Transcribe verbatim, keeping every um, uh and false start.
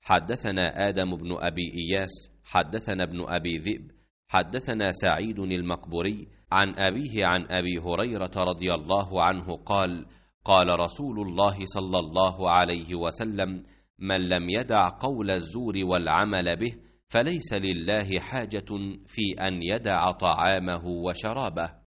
حدثنا آدم بن أبي إياس حدثنا ابن أبي ذئب حدثنا سعيد المقبري عن أبيه عن أبي هريرة رضي الله عنه قال: قال رسول الله صلى الله عليه وسلم: من لم يدع قول الزور والعمل به فليس لله حاجة في أن يدع طعامه وشرابه.